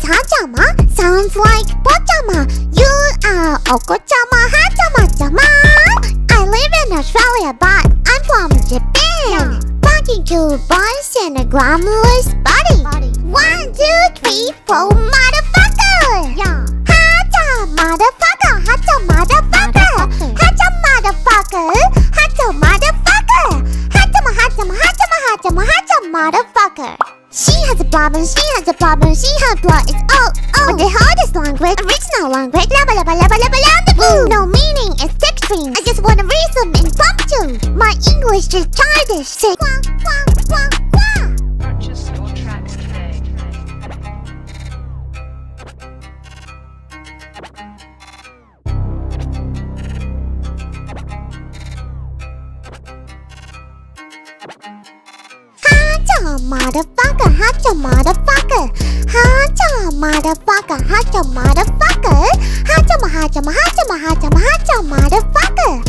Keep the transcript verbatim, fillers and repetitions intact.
Tajama sounds like Pajama. You are Okochama Hachama-chama. I live in Australia, but I'm from Japan. Talking to boys in a glamorous body. One, two, three, four, motherfucker. Hacha, motherfucker. Hacha, motherfucker. Hacha, motherfucker. Hacha, motherfucker. Hachama, hachama, hachama, hachama, hacha, motherfucker. She has a problem, she has a problem, she has blood, it's oh, oh. But the hardest language, original language, laba laba laba laba laba. No meaning, it's text string. I just wanna read some impromptu. My English is childish. Say quack, quack, quack, quack. Purchase your tracks today. Hacha, motherfucker, hacha, motherfucker. Hacha, motherfucker, hacha, motherfucker. Hacha, hacha, hacha, hacha, hacha, motherfucker.